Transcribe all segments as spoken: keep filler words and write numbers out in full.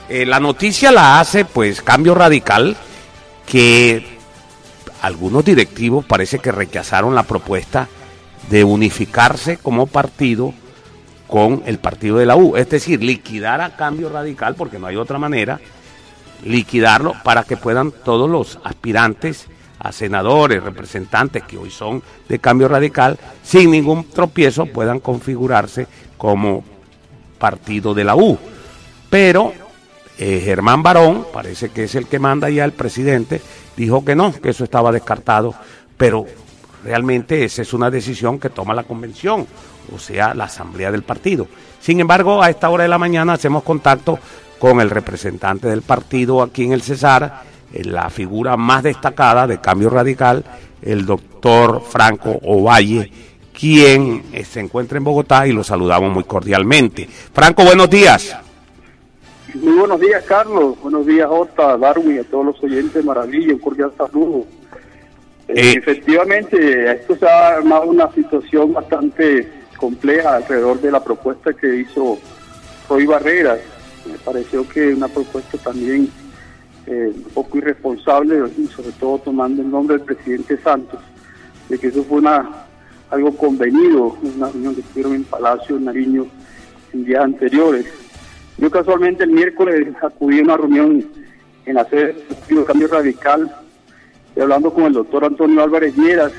eh, la noticia la hace pues Cambio Radical, que algunos directivos parece que rechazaron la propuesta de unificarse como partido con el partido de la U, es decir, liquidar a Cambio Radical, porque no hay otra manera, liquidarlo para que puedan todos los aspirantes a senadores, representantes que hoy son de Cambio Radical, sin ningún tropiezo puedan configurarse como partido de la U. Pero eh, Germán Barón, parece que es el que manda ya el presidente, dijo que no, que eso estaba descartado, pero realmente esa es una decisión que toma la convención, o sea, la asamblea del partido. Sin embargo, a esta hora de la mañana hacemos contacto con el representante del partido aquí en el Cesar, la figura más destacada de Cambio Radical, el doctor Franco Ovalle, quien se encuentra en Bogotá y lo saludamos muy cordialmente. Franco, buenos días. Muy buenos días, Carlos. Buenos días, Jota, Darwin, a todos los oyentes. Maravilla, un cordial saludo. Eh, Efectivamente, esto se ha armado una situación bastante compleja alrededor de la propuesta que hizo Roy Barreras. Me pareció que una propuesta también eh, un poco irresponsable, y sobre todo tomando el nombre del presidente Santos, de que eso fue una algo convenido, una reunión que tuvieron en Palacio de Nariño en días anteriores. Yo casualmente el miércoles acudí a una reunión en la sede del Partido Cambio Radical, y hablando con el doctor Antonio Álvarez Lleras,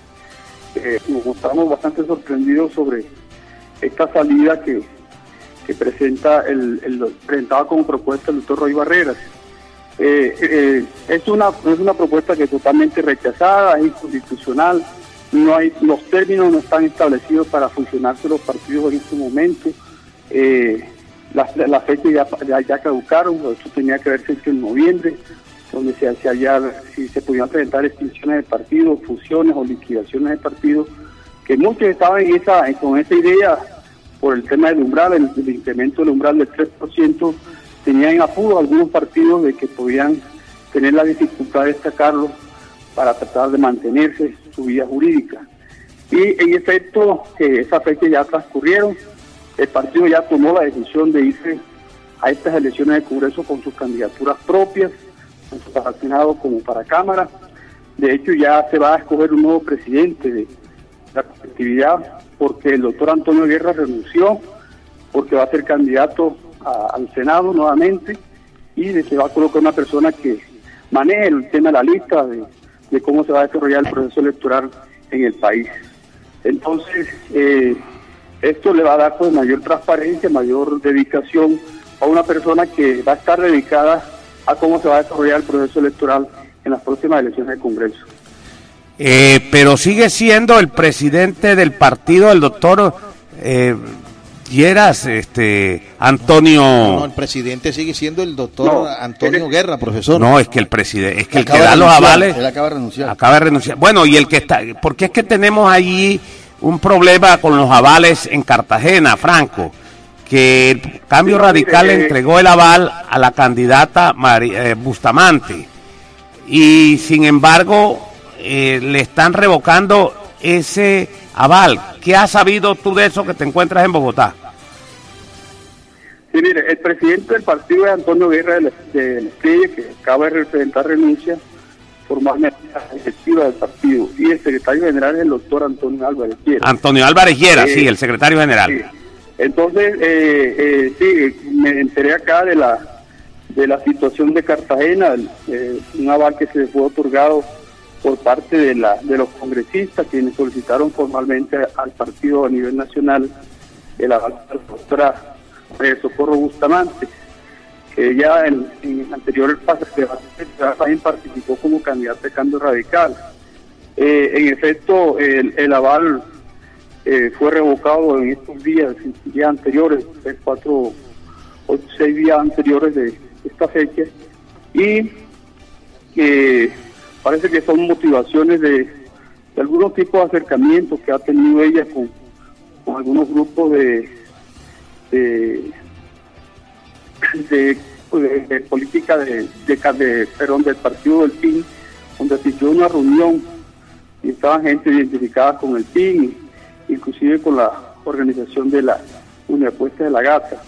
eh, nos mostramos bastante sorprendidos sobre esta salida que, que presenta el, el presentaba como propuesta el doctor Roy Barreras. Eh, eh, es una es una propuesta que es totalmente rechazada, es inconstitucional, no hay los términos no están establecidos para funcionarse los partidos en este momento. Eh, las la fechas ya, ya, ya caducaron, esto tenía que haberse hecho en noviembre, donde se, se había, si se podían presentar extinciones de partidos, fusiones o liquidaciones de partidos, que muchos estaban en esa, con esa idea por el tema del umbral, el, el incremento del umbral del tres por ciento, tenían en apuro algunos partidos de que podían tener la dificultad de destacarlo para tratar de mantenerse su vida jurídica. Y en efecto, eh, esas fechas ya transcurrieron, el partido ya tomó la decisión de irse a estas elecciones de Congreso con sus candidaturas propias, tanto para Senado como para Cámara. De hecho, ya se va a escoger un nuevo presidente de la colectividad, porque el doctor Antonio Guerra renunció, porque va a ser candidato a, al Senado nuevamente, y se va a colocar una persona que maneje el tema de la lista, de, de cómo se va a desarrollar el proceso electoral en el país. Entonces, eh, esto le va a dar pues mayor transparencia, mayor dedicación a una persona que va a estar dedicada a cómo se va a desarrollar el proceso electoral en las próximas elecciones de Congreso. Eh, pero sigue siendo el presidente del partido, el doctor eh, Lleras, este, Antonio... No, no, el presidente sigue siendo el doctor no, Antonio el... Guerra, profesor. No, es que el presidente, es que el que da los avales... Él acaba de renunciar. Acaba de renunciar. Bueno, y el que está... Porque es que tenemos allí un problema con los avales en Cartagena, Franco, que el Cambio sí, Radical le eh, entregó el aval a la candidata María, eh, Bustamante, y sin embargo eh, le están revocando ese aval. ¿Qué has sabido tú de eso que te encuentras en Bogotá? Sí, mire, el presidente del partido es Antonio Guerra del de, de que acaba de representar renuncia formalmente a la directiva del partido, y el secretario general es el doctor Antonio Álvarez Lleras. Antonio Álvarez Lleras, eh, sí, el secretario general. Sí. Entonces, eh, eh, sí, me enteré acá de la de la situación de Cartagena, eh, un aval que se fue otorgado por parte de la de los congresistas, quienes solicitaron formalmente al partido a nivel nacional el aval de la doctora eh, Socorro Bustamante, que ella en, en anteriores debates también participó como candidata de Cambio Radical. Eh, en efecto, el, el aval eh, fue revocado en estos días, días anteriores, tres, cuatro, ocho, seis días anteriores de esta fecha, y eh, parece que son motivaciones de, de algunos tipos de acercamientos que ha tenido ella con, con algunos grupos de de, de, de, de política de, de, de perdón, del partido del P I N, donde asistió una reunión y estaba gente identificada con el P I N, inclusive con la organización de la Unión Apuesta de la Gata.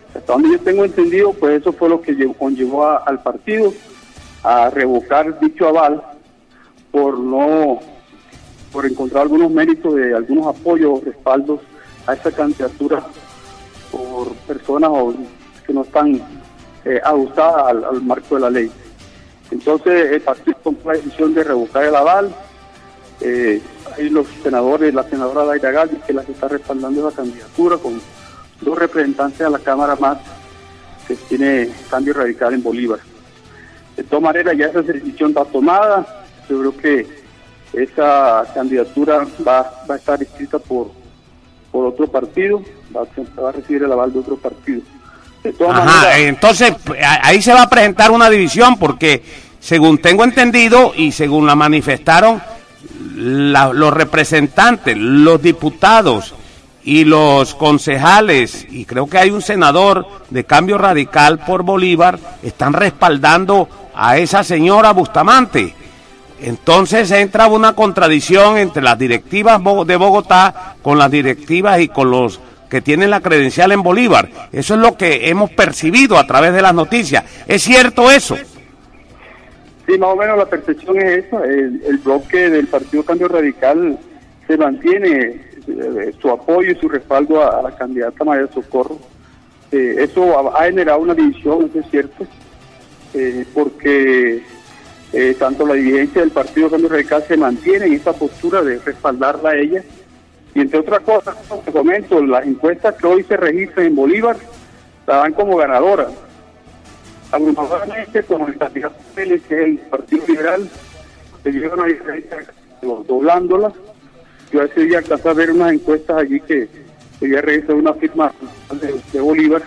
Hasta donde yo tengo entendido, pues eso fue lo que llevó, conllevó a, al partido a revocar dicho aval por no, por encontrar algunos méritos de algunos apoyos o respaldos a esa candidatura por personas o, que no están eh, ajustadas al, al marco de la ley. Entonces el partido tomó la decisión de revocar el aval. Eh, ahí los senadores, la senadora Daira Galdi, que es la que está respaldando esa candidatura, con dos representantes a la Cámara más, que tiene Cambio Radical en Bolívar. De todas maneras, ya esa decisión está tomada. Yo creo que esa candidatura va, va a estar escrita por, por otro partido, va a, va a recibir el aval de otro partido. De todas Ajá, maneras, entonces ahí se va a presentar una división, porque según tengo entendido y según la manifestaron la, los representantes, los diputados y los concejales, y creo que hay un senador de Cambio Radical por Bolívar, están respaldando a esa señora Bustamante. Entonces entra una contradicción entre las directivas de Bogotá con las directivas y con los que tienen la credencial en Bolívar. Eso es lo que hemos percibido a través de las noticias. ¿Es cierto eso? Sí, más o menos la percepción es esa. El, el bloque del Partido Cambio Radical se mantiene eh, su apoyo y su respaldo a, a la candidata María Socorro. Eh, eso ha, ha generado una división, eso es cierto, eh, porque eh, tanto la dirigencia del Partido Cambio Radical se mantiene en esa postura de respaldarla a ella. Y entre otras cosas, te comento, las encuestas que hoy se registran en Bolívar la dan como ganadora. Abrumadoramente, como el candidato Pérez, que es el Partido Liberal, se llevan a diferencia doblándolas. Yo ese día alcanzé a ver unas encuestas allí que quería realizar una firma de, de Bolívar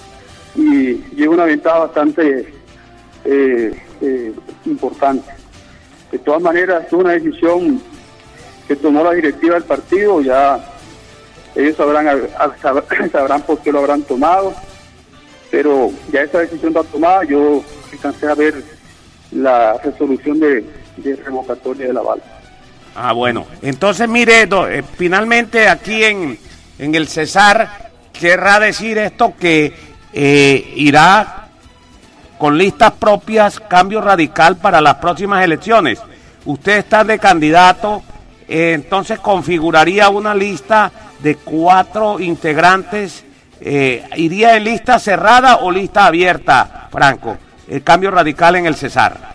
y lleva una ventaja bastante eh, eh, importante. De todas maneras, es una decisión que tomó la directiva del partido, ya ellos sabrán, sabrán por qué lo habrán tomado, pero ya esa decisión está tomada. Yo alcancé a ver la resolución de, de revocatoria del aval. Ah, bueno. Entonces, mire, do, eh, finalmente aquí en, en el Cesar, querrá decir esto que eh, irá con listas propias Cambio Radical para las próximas elecciones. Usted está de candidato, eh, entonces configuraría una lista de cuatro integrantes. Eh, ¿Iría en lista cerrada o lista abierta, Franco, el Cambio Radical en el Cesar?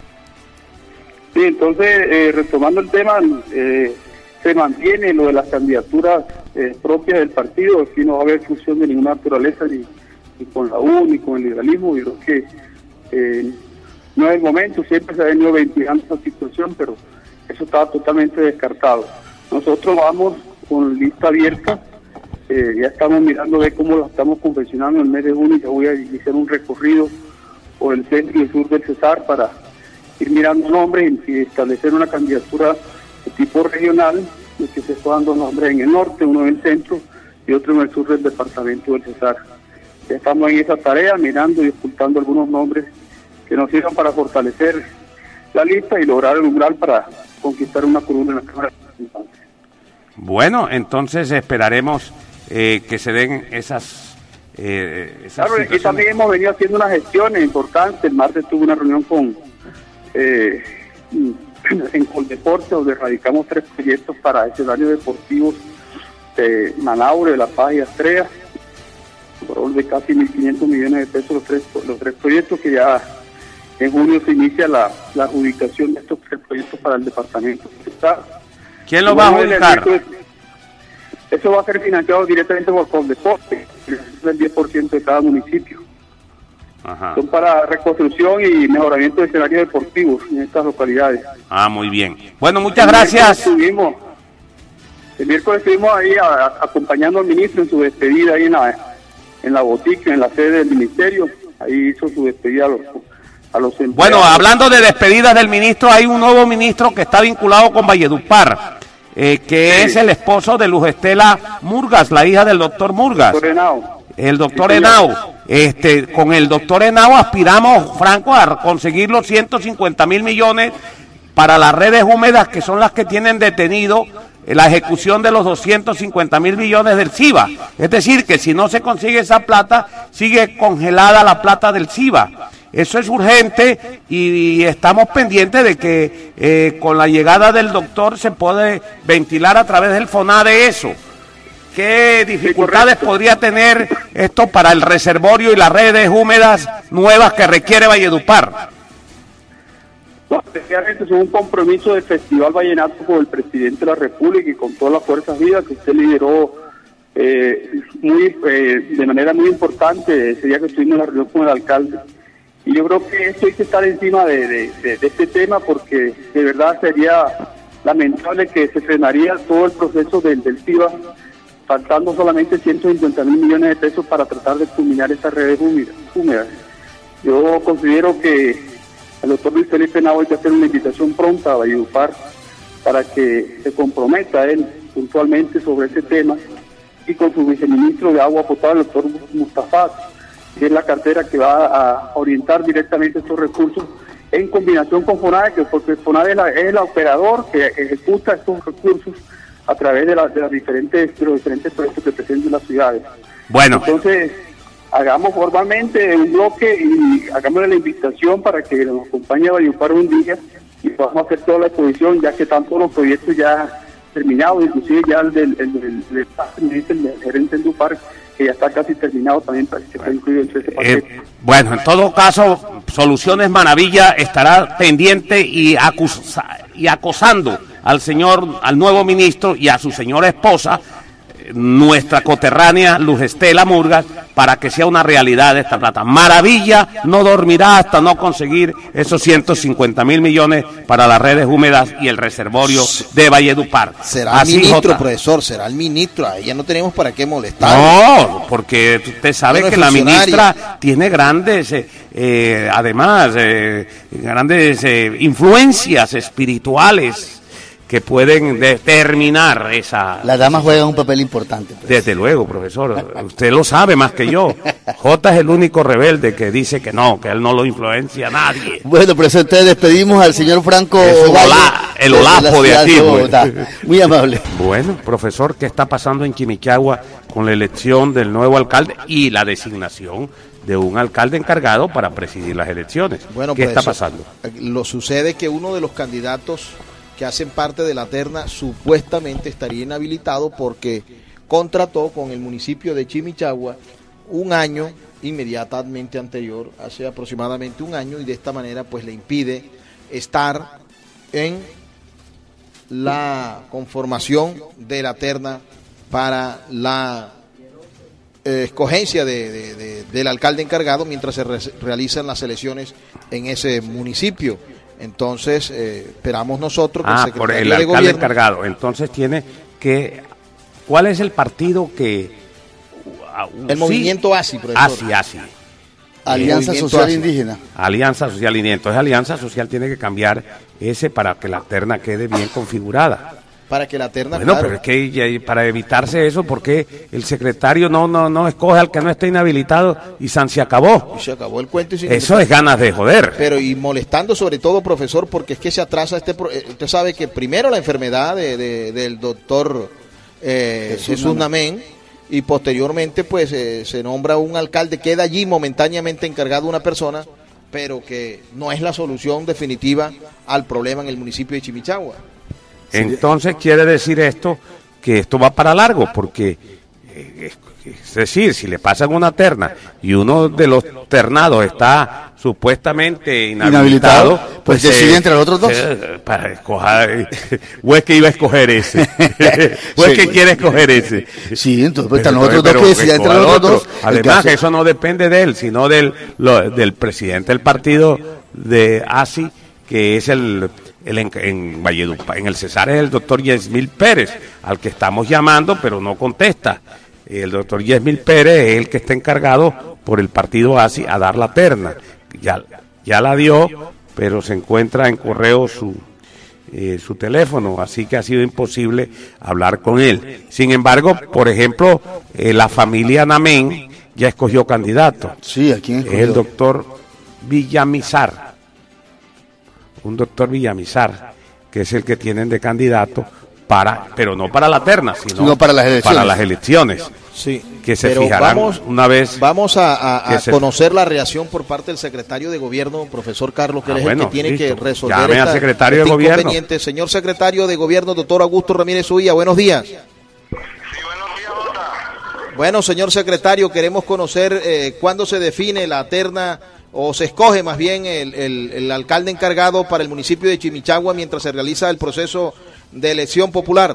Sí, entonces, eh, retomando el tema, eh, se mantiene lo de las candidaturas eh, propias del partido. Aquí no va a haber fusión de ninguna naturaleza, ni, ni con la U, ni con el liberalismo. Yo creo que eh, no es el momento, siempre se ha venido ventilando esa situación, pero eso estaba totalmente descartado. Nosotros vamos con lista abierta. Eh, ya estamos mirando de cómo la estamos confeccionando en el mes de junio. Ya voy a iniciar un recorrido por el centro y el sur del Cesar para ir mirando nombres y establecer una candidatura de tipo regional, de que se puedan dos nombres en el norte, uno en el centro y otro en el sur del departamento del Cesar. Ya estamos en esa tarea, mirando y ocultando algunos nombres que nos sirvan para fortalecer la lista y lograr el umbral para conquistar una curul en la Cámara de Representantes. Bueno, entonces esperaremos eh, que se den esas... Eh, esas claro, y también hemos venido haciendo unas gestiones importantes. El martes tuve una reunión con eh, en Coldeporte, donde radicamos tres proyectos para escenarios deportivos de Manaure, de La Paz y Astrea, por de casi mil quinientos millones de pesos los tres, los tres proyectos, que ya en junio se inicia la, la adjudicación de estos tres proyectos para el departamento. ¿Quién lo va a adjudicar? Eso va a ser financiado directamente por Coldeporte, el diez por ciento de cada municipio. Ajá. Son para reconstrucción y mejoramiento de escenarios deportivos en estas localidades. Ah, muy bien. Bueno, muchas el gracias. Miércoles estuvimos, el miércoles estuvimos ahí a, a, acompañando al ministro en su despedida ahí en la, en la botica, en la sede del ministerio. Ahí hizo su despedida a los, a los empleados. Bueno, hablando de despedidas del ministro, hay un nuevo ministro que está vinculado con Valledupar, eh, que sí. es el esposo de Luz Estela Murgas, la hija del doctor Murgas. Doctor Henao. El doctor sí, Henao. Este, con el doctor Henao aspiramos, Franco, a conseguir los ciento cincuenta mil millones para las redes húmedas, que son las que tienen detenido la ejecución de los doscientos cincuenta mil millones del C I B A. Es decir, que si no se consigue esa plata, sigue congelada la plata del C I B A. Eso es urgente y estamos pendientes de que eh, con la llegada del doctor se puede ventilar a través del FONADE eso. ¿Qué dificultades podría tener esto para el reservorio y las redes húmedas nuevas que requiere Valledupar? No, especialmente es un compromiso del Festival Vallenato con el presidente de la República y con todas las fuerzas vivas que usted lideró eh, muy, eh, de manera muy importante ese día que estuvimos en la reunión con el alcalde. Y yo creo que esto hay que estar encima de, de, de, de este tema porque de verdad sería lamentable que se frenaría todo el proceso del, del C I B A, faltando solamente ciento cincuenta mil millones de pesos para tratar de culminar estas redes húmedas. Yo considero que el doctor Luis Felipe Nava hay que hacer una invitación pronta a Valledupar para que se comprometa él puntualmente sobre este tema y con su viceministro de Agua Potable, el doctor Mustafa, que es la cartera que va a orientar directamente estos recursos en combinación con FONADE, que porque FONADE es, la, es el operador que ejecuta estos recursos a través de, la, de, las diferentes, de los diferentes proyectos que presentan las ciudades. Bueno. Entonces, hagamos formalmente un bloque y hagamos la invitación para que nos acompañe a Valledupar un día y podamos hacer toda la exposición, ya que están todos los proyectos ya terminados, inclusive ya el del, el, el, el, el, el, el gerente del Dupar, que ya está casi terminado también, para que está incluido en ese paquete. Eh, bueno, en todo caso, Soluciones Maravilla estará pendiente y, acusa, y acosando al señor, al nuevo ministro y a su señora esposa, nuestra coterránea Luz Estela Murgas, para que sea una realidad esta plata. Maravilla no dormirá hasta no conseguir esos ciento cincuenta mil millones para las redes húmedas y el reservorio de Valledupar. Será el ministro, J. profesor, será el ministro, a ella no tenemos para qué molestar. No, porque usted sabe no que la ministra tiene grandes, eh, eh, además, eh, grandes eh, influencias espirituales que pueden determinar esa... Las damas juegan un papel importante. Pues. Desde luego, profesor. Usted lo sabe más que yo. J es el único rebelde que dice que no, que él no lo influencia a nadie. Bueno, profesor, entonces despedimos al señor Franco Valle, el Olapo de, de aquí. De Muy amable. Bueno, profesor, ¿qué está pasando en Quimichagua con la elección del nuevo alcalde y la designación de un alcalde encargado para presidir las elecciones? Bueno, ¿Qué profesor, está pasando? Lo sucede que uno de los candidatos que hacen parte de la terna supuestamente estaría inhabilitado porque contrató con el municipio de Chimichagua un año inmediatamente anterior, hace aproximadamente un año, y de esta manera pues le impide estar en la conformación de la terna para la eh, escogencia de, de, de, del alcalde encargado mientras se re realizan las elecciones en ese municipio. Entonces, eh, esperamos nosotros que ah, el por el de alcalde gobierno, encargado. Entonces tiene que... ¿Cuál es el partido que...? El sí, movimiento A S I, profesor. A S I, A S I. Alianza Social A S I. Indígena. Alianza Social Indígena. Entonces, Alianza Social tiene que cambiar ese para que la terna quede bien configurada. Para que la terna... Bueno, claro. pero es que ya, para evitarse eso, porque el secretario no no no escoge al que no esté inhabilitado y san se acabó. Y se acabó el cuento. Y sin eso es ganas de joder. Pero y molestando sobre todo, profesor, porque es que se atrasa este... Pro... Usted sabe que primero la enfermedad de, de, del doctor eh, Jesús, Jesús Namén, y posteriormente pues eh, se nombra un alcalde, queda allí momentáneamente encargado una persona, pero que no es la solución definitiva al problema en el municipio de Chimichagua. Entonces quiere decir esto que esto va para largo, porque eh, es decir, si le pasan una terna y uno de los ternados está supuestamente inhabilitado, inhabilitado pues eh, decide entre los otros dos. Eh, para escoger, o es que iba a escoger ese, o es sí, que quiere escoger ese. Sí, entonces pues, están los otros dos que deciden entre los otros dos. Además, que eso no depende de él, sino del, lo, del presidente del partido de A S I, que es el... El en, en Valledupar, en el Cesar es el doctor Yesmil Pérez, al que estamos llamando, pero no contesta. El doctor Yesmil Pérez es el que está encargado por el partido A S I a dar la terna. Ya, ya la dio, pero se encuentra en correo su, eh, su teléfono, así que ha sido imposible hablar con él. Sin embargo, por ejemplo, eh, la familia Namén ya escogió candidato. Sí, ¿a quién escogió? Es el doctor Villamizar. Un doctor Villamizar, que es el que tienen de candidato para, pero no para la terna, sino no para las elecciones. Para las elecciones. Sí, que se pero fijarán vamos, una vez. Vamos a, a, a se... conocer la reacción por parte del secretario de gobierno, profesor Carlos, que ah, es bueno, el que tiene listo. que resolver Llame esta, al secretario este de gobierno. inconveniente. Señor secretario de gobierno, doctor Augusto Ramírez Uría, buenos días. Sí, buenos días, Jota. Bueno, señor secretario, queremos conocer eh, cuándo se define la terna o se escoge más bien el, el, el alcalde encargado para el municipio de Chimichagua mientras se realiza el proceso de elección popular.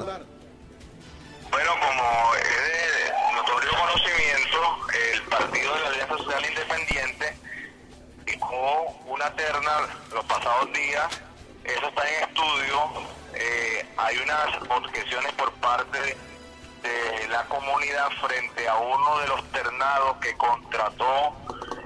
Bueno, como es de notorio conocimiento, el Partido de la Alianza Social Independiente fijó una terna los pasados días, eso está en estudio, eh, hay unas objeciones por parte de, de la comunidad frente a uno de los ternados que contrató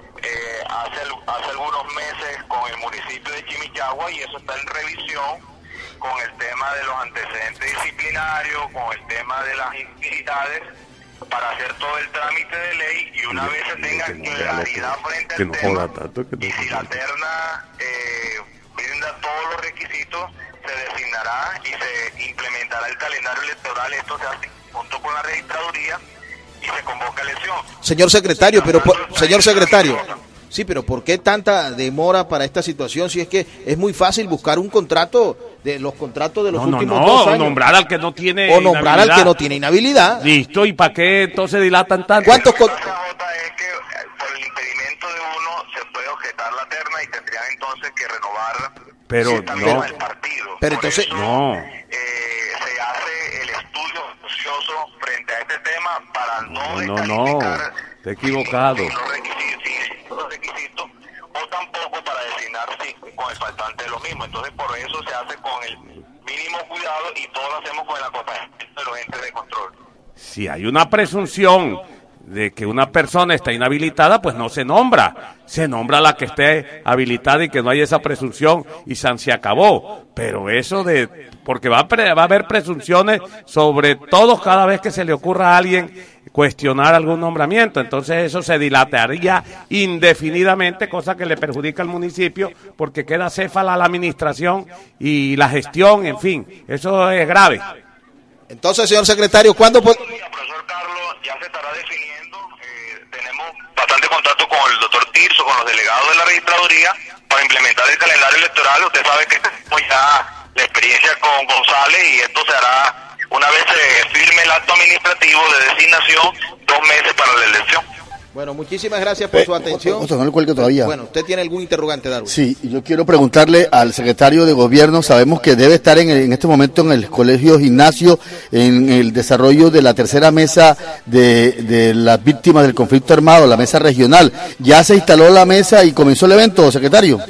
eh, hace, hace algunos meses con el municipio de Chimichagua, y eso está en revisión con el tema de los antecedentes disciplinarios, con el tema de las intimidades, para hacer todo el trámite de ley, y una vez se tenga claridad frente al tema, y si la terna eh, brinda todos los requisitos, se designará y se implementará el calendario electoral. Esto se hace junto con la registraduría y se convoca elección. Señor secretario, pero por, señor secretario, sí, pero ¿por qué tanta demora para esta situación si es que es muy fácil buscar un contrato de los contratos de los no, últimos no, dos no, años? O nombrar al que no tiene O nombrar inhabilidad. al que no tiene inhabilidad. Listo, ¿y para qué entonces dilatan tanto? ¿Cuántos con... La J es que por el impedimento de uno se puede objetar la terna y tendrían entonces que renovar pero no el partido. Pero por entonces eso, no. Eh, se hace el estudio juicioso frente a este tema para no No, no, no. Está equivocado. Sin los requisitos, sin los requisitos, o tampoco para designar sí, con el faltante de lo mismo. Entonces, por eso se hace con el mínimo cuidado y todo lo hacemos con el acompañamiento de los entes de control. Si hay una presunción de que una persona está inhabilitada, pues no se nombra. Se nombra la que esté habilitada y que no hay esa presunción y san se acabó. Pero eso de... porque va a, pre, va a haber presunciones sobre todos cada vez que se le ocurra a alguien cuestionar algún nombramiento. Entonces eso se dilataría indefinidamente, cosa que le perjudica al municipio porque queda céfala la administración y la gestión, en fin. Eso es grave. Entonces, señor secretario, ¿cuándo... Po- Profesor Carlos, ya se estará definiendo. Eh, tenemos bastante contacto con el doctor Tirso, con los delegados de la registraduría, para implementar el calendario electoral. Usted sabe que tenemos ya la experiencia con González y esto se hará una vez se firme el acto administrativo de designación, dos meses para la elección. Bueno, muchísimas gracias por eh, su atención. Otro, no le cuelgue todavía. Bueno, ¿usted tiene algún interrogante, Darwin? Sí, yo quiero preguntarle al secretario de Gobierno, sabemos que debe estar en, el, en este momento en el Colegio Gimnasio, en el desarrollo de la tercera mesa de, de las víctimas del conflicto armado, la mesa regional. ¿Ya se instaló la mesa y comenzó el evento, secretario?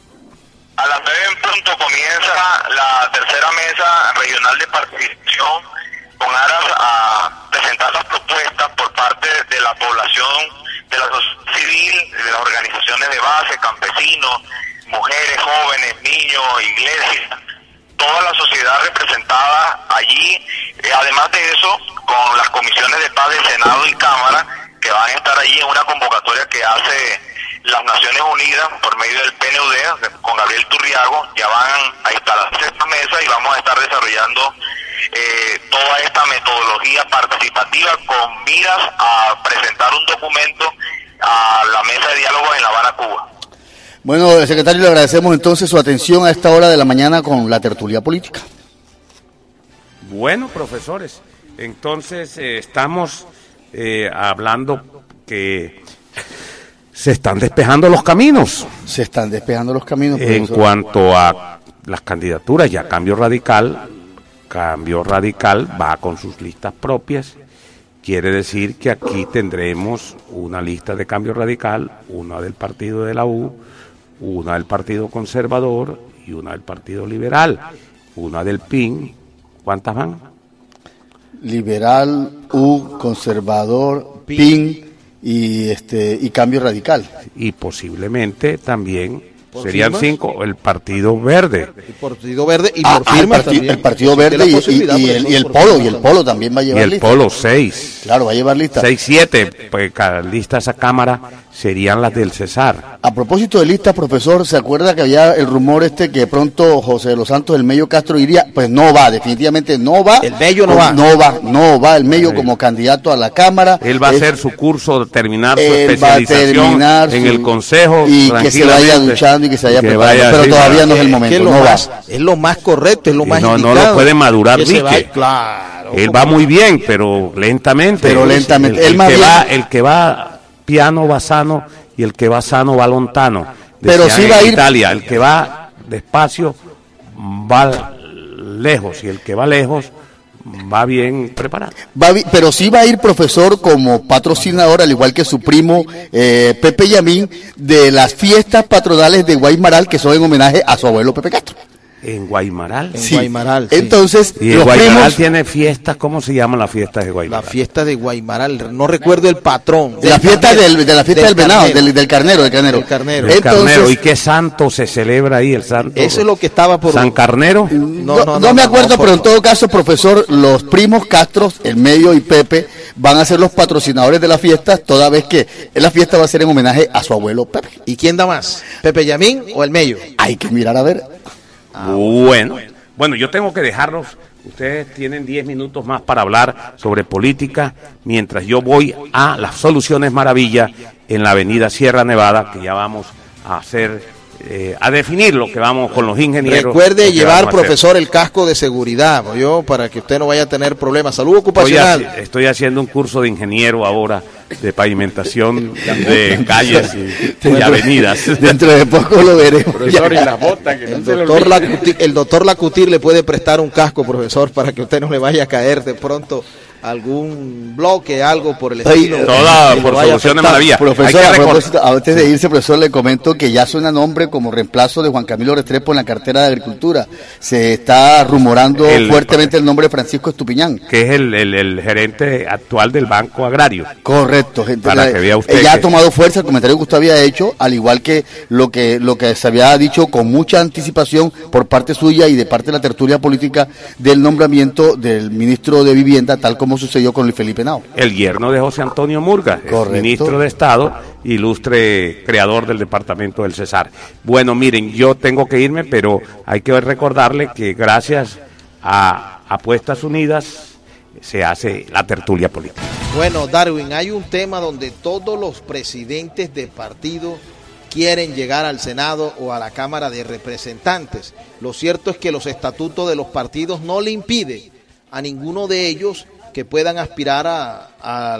A las nueve en punto comienza la tercera mesa regional de participación con aras a presentar las propuestas por parte de la población, de la sociedad civil, de las organizaciones de base, campesinos, mujeres, jóvenes, niños, iglesias, toda la sociedad representada allí. Eh, además de eso, con las comisiones de paz de Senado y Cámara, que van a estar allí en una convocatoria que hace las Naciones Unidas por medio del P N U D, con Gabriel Turriago, ya van a instalarse esta mesa y vamos a estar desarrollando eh, toda esta metodología participativa con miras a presentar un documento a la mesa de diálogo en La Habana, Cuba. Bueno, secretario, le agradecemos entonces su atención a esta hora de la mañana con la tertulia política. Bueno, profesores, entonces eh, estamos eh, hablando que se están despejando los caminos. Se están despejando los caminos. En profesor. cuanto a las candidaturas, ya Cambio Radical, Cambio Radical va con sus listas propias. Quiere decir que aquí tendremos una lista de Cambio Radical, una del Partido de la U, una del Partido Conservador y una del Partido Liberal, una del P I N. ¿Cuántas van? Liberal, U, Conservador, P I N y este y Cambio Radical. Y posiblemente también serían firmas? cinco, el Partido Verde. El Partido Verde y ah, por firmas el, parti también. el Partido Verde y, y, y, el, y el Polo, y el Polo también va a llevar lista. Y el lista. Polo, seis. Claro, va a llevar lista. Seis, siete, pues cada lista esa Cámara serían las del Cesar. A propósito de listas, profesor, ¿se acuerda que había el rumor este que pronto José de los Santos, el Mello Castro, iría? Pues no va, definitivamente no va. El Mello no va. No va, no va el Mello como candidato a la Cámara. Él va a es, hacer su curso, terminar su él especialización va a terminar en su, el Consejo. Y que se vaya duchando y que se vaya preparando, vaya, pero sí, todavía va, no es el momento, es lo no más, va. Es lo más correcto, es lo más no, indicado. No lo puede madurar Vique. Va, claro. Él va muy bien, pero lentamente. Pero lentamente. El, el, él más que, bien, va, el que va piano va sano y el que va sano va lontano. Pero sí va a ir Italia, el que va despacio va lejos y el que va lejos va bien preparado. Va, pero sí va a ir, profesor, como patrocinador, al igual que su primo eh, Pepe Yamín, de las fiestas patronales de Guaymaral, que son en homenaje a su abuelo Pepe Castro. En Guaymaral. En sí. Guaymaral. Sí. Entonces, y los Guaymaral primos, tiene fiestas. ¿Cómo se llaman las fiestas de Guaymaral? La fiesta de Guaymaral. No recuerdo el patrón. De la fiesta del, de la fiesta del, del venado, del, del carnero, del carnero. El carnero. El Entonces, carnero. ¿Y qué santo se celebra ahí? El santo. Eso es lo que estaba por. ¿San Carnero? No, no, no, no me acuerdo, no, pero en todo caso, profesor, los primos Castro, el Mello y Pepe, van a ser los patrocinadores de la fiesta, toda vez que la fiesta va a ser en homenaje a su abuelo Pepe. ¿Y quién da más? ¿Pepe Yamín o el Mello? Hay que mirar a ver. Ah, bueno. Bueno, yo tengo que dejarlos. Ustedes tienen diez minutos más para hablar sobre política, mientras yo voy a las Soluciones Maravilla en la avenida Sierra Nevada, que ya vamos a hacer, eh, a definir lo que vamos con los ingenieros. Recuerde llevar, profesor, el casco de seguridad, yo, para que usted no vaya a tener problemas. Salud ocupacional. Estoy, estoy haciendo un curso de ingeniero ahora, de pavimentación de calles y, y avenidas. Dentro de poco lo veremos. Profesor, y las botas, que el, no doctor Lacutir, el doctor Lacutir le puede prestar un casco, profesor, para que usted no le vaya a caer de pronto algún bloque, algo por el estilo. Ay, toda por Soluciones Maravilla. Profesor, a propósito, antes de irse, profesor, le comento que ya suena nombre como reemplazo de Juan Camilo Restrepo en la cartera de Agricultura. Se está rumorando el, fuertemente el nombre de Francisco Estupiñán, que es el, el, el gerente actual del Banco Agrario. Correcto, gente. Para la, que vea usted ya que... ha tomado fuerza el comentario que usted había hecho, al igual que lo que lo que se había dicho con mucha anticipación por parte suya y de parte de la tertulia política del nombramiento del ministro de Vivienda, tal como sucedió con Luis Felipe Henao. El yerno de José Antonio Murga, ministro de Estado, ilustre creador del departamento del Cesar. Bueno, miren, yo tengo que irme, pero hay que recordarle que gracias a Apuestas Unidas se hace la tertulia política. Bueno, Darwin, hay un tema donde todos los presidentes de partido quieren llegar al Senado o a la Cámara de Representantes. Lo cierto es que los estatutos de los partidos no le impiden a ninguno de ellos que puedan aspirar a, a,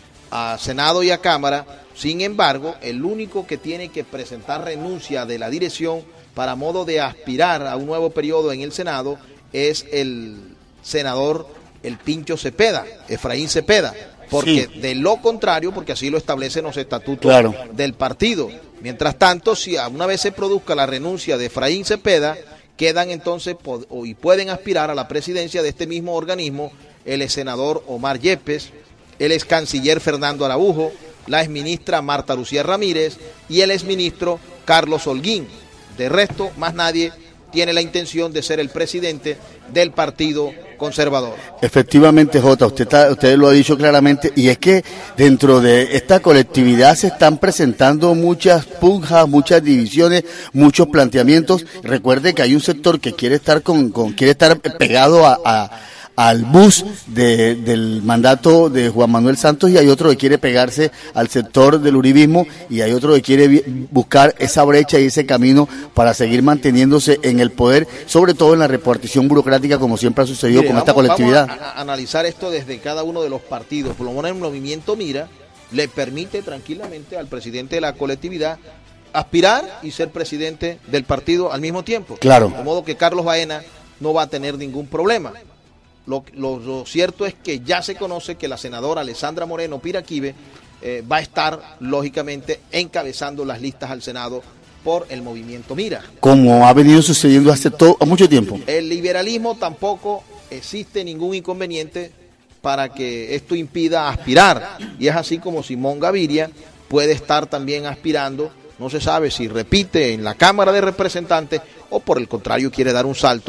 a Senado y a Cámara. Sin embargo, el único que tiene que presentar renuncia de la dirección para modo de aspirar a un nuevo periodo en el Senado es el senador el Pincho Cepeda, Efraín Cepeda, porque sí. De lo contrario, porque así lo establecen los estatutos claro. del partido. Mientras tanto, si una vez se produzca la renuncia de Efraín Cepeda, quedan entonces y pueden aspirar a la presidencia de este mismo organismo el ex senador Omar Yepes, el ex canciller Fernando Araujo, la ex ministra Marta Lucía Ramírez y el ex ministro Carlos Holguín. De resto, más nadie tiene la intención de ser el presidente del Partido Conservador. Efectivamente, Jota, usted, está, usted lo ha dicho claramente, y es que dentro de esta colectividad se están presentando muchas pujas, muchas divisiones, muchos planteamientos. Recuerde que hay un sector que quiere estar con, con quiere estar pegado a, a al bus de, del mandato de Juan Manuel Santos, y hay otro que quiere pegarse al sector del uribismo, y hay otro que quiere buscar esa brecha y ese camino para seguir manteniéndose en el poder, sobre todo en la repartición burocrática, como siempre ha sucedido Mire, con vamos, esta colectividad. Vamos a, a analizar esto desde cada uno de los partidos. Por lo menos el movimiento Mira le permite tranquilamente al presidente de la colectividad aspirar y ser presidente del partido al mismo tiempo. Claro. De modo que Carlos Baena no va a tener ningún problema. Lo, lo, lo cierto es que ya se conoce que la senadora Alessandra Moreno Piraquive eh, va a estar, lógicamente, encabezando las listas al Senado por el movimiento Mira. Como ha venido sucediendo hace todo, mucho tiempo. El liberalismo tampoco existe ningún inconveniente para que esto impida aspirar. Y es así como Simón Gaviria puede estar también aspirando. No se sabe si repite en la Cámara de Representantes o por el contrario quiere dar un salto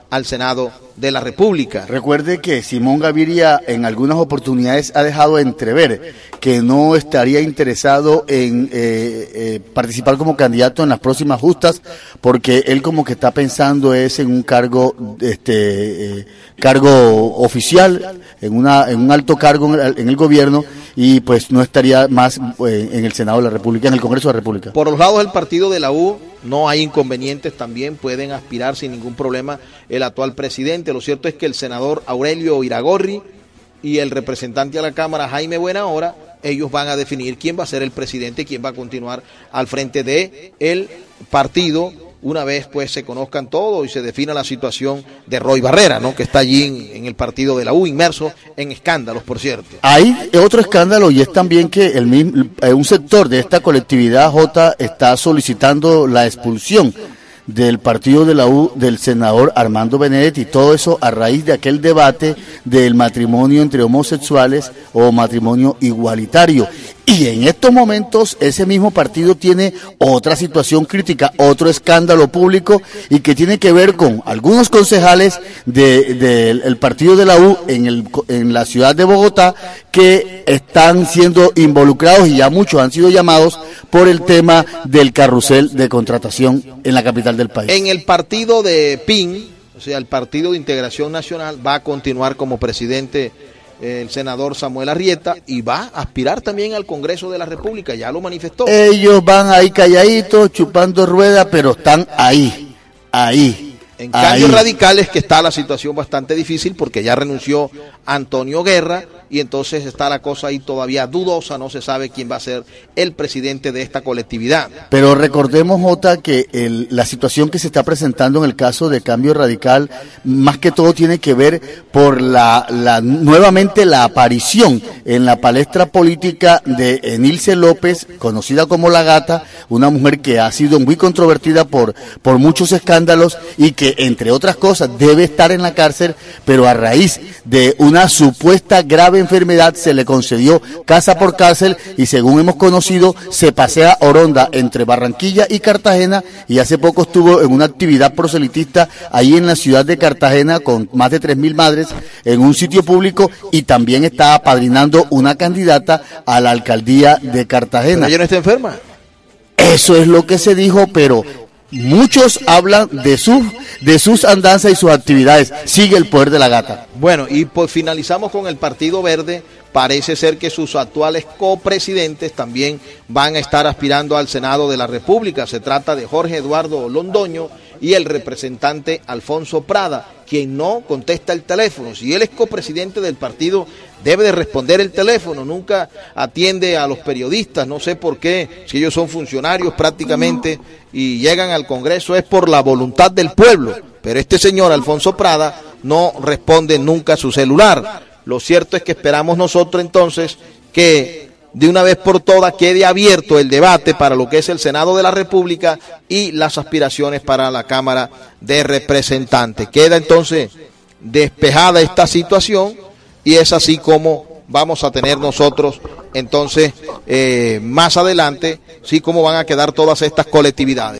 al Senado de la República. Recuerde que Simón Gaviria en algunas oportunidades ha dejado entrever que no estaría interesado en eh, eh, participar como candidato en las próximas justas, porque él como que está pensando es en un cargo este eh, cargo oficial, en una en un alto cargo en el, en el gobierno, y pues no estaría más eh, en el Senado de la República, en el Congreso de la República. Por los lados del partido de la U no hay inconvenientes, también pueden aspirar sin ningún problema el actual presidente. Lo cierto es que el senador Aurelio Iragorri y el representante a la Cámara Jaime Buenahora, ellos van a definir quién va a ser el presidente, quién va a continuar al frente de el partido, una vez pues se conozcan todo y se defina la situación de Roy Barrera, ¿no?, que está allí en, en el partido de la U, inmerso en escándalos, por cierto. Hay otro escándalo, y es también que el mismo, un sector de esta colectividad J está solicitando la expulsión del partido de la U del senador Armando Benedetti, todo eso a raíz de aquel debate del matrimonio entre homosexuales o matrimonio igualitario. Y en estos momentos ese mismo partido tiene otra situación crítica, otro escándalo público, y que tiene que ver con algunos concejales del de, de partido de la U en, el, en la ciudad de Bogotá, que están siendo involucrados, y ya muchos han sido llamados por el tema del carrusel de contratación en la capital del país. En el partido de P I N, o sea, el Partido de Integración Nacional, va a continuar como presidente el senador Samuel Arrieta, y va a aspirar también al Congreso de la República, ya lo manifestó. Ellos van ahí calladitos, chupando ruedas, pero están ahí, ahí. En Cambios Radicales, que está la situación bastante difícil porque ya renunció Antonio Guerra, y entonces está la cosa ahí todavía dudosa, no se sabe quién va a ser el presidente de esta colectividad. Pero recordemos, Jota, que el, la situación que se está presentando en el caso de Cambio Radical, más que todo tiene que ver por la, la nuevamente la aparición en la palestra política de Enilce López, conocida como La Gata, una mujer que ha sido muy controvertida por, por muchos escándalos, y que, entre otras cosas, debe estar en la cárcel, pero a raíz de una supuesta grave enfermedad se le concedió casa por cárcel, y según hemos conocido se pasea oronda entre Barranquilla y Cartagena, y hace poco estuvo en una actividad proselitista ahí en la ciudad de Cartagena con más de tres mil madres en un sitio público, y también está apadrinando una candidata a la alcaldía de Cartagena. ¿Pero ella no está enferma? Eso es lo que se dijo, pero muchos hablan de sus de sus andanzas y sus actividades. Sigue el poder de la gata. Bueno, y pues finalizamos con el Partido Verde. Parece ser que sus actuales copresidentes también van a estar aspirando al Senado de la República. Se trata de Jorge Eduardo Londoño y el representante Alfonso Prada, quien no contesta el teléfono. Si él es copresidente del partido, debe de responder el teléfono, nunca atiende a los periodistas, no sé por qué, si ellos son funcionarios prácticamente y llegan al Congreso es por la voluntad del pueblo, pero este señor Alfonso Prada no responde nunca a su celular. Lo cierto es que esperamos nosotros entonces que de una vez por todas quede abierto el debate para lo que es el Senado de la República y las aspiraciones para la Cámara de Representantes. Queda entonces despejada esta situación, y es así como vamos a tener nosotros entonces eh, más adelante, sí, cómo van a quedar todas estas colectividades.